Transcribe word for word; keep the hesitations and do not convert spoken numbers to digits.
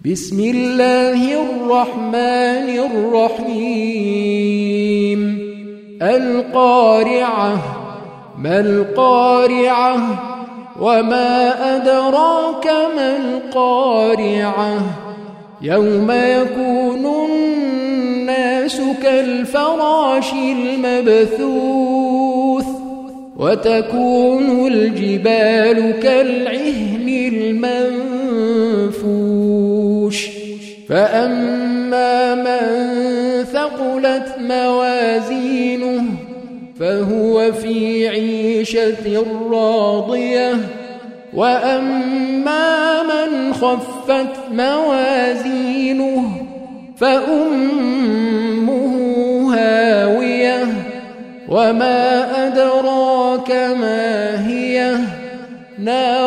بسم الله الرحمن الرحيم القارعة ما القارعة وما أدراك ما القارعة يوم يكون الناس كالفراش المبثوث وتكون الجبال كالعهن المنفوش فأما من ثقلت موازينه فهو في عيشة راضية وأما من خفت موازينه فأمه هاوية وما أدراك ما هي نار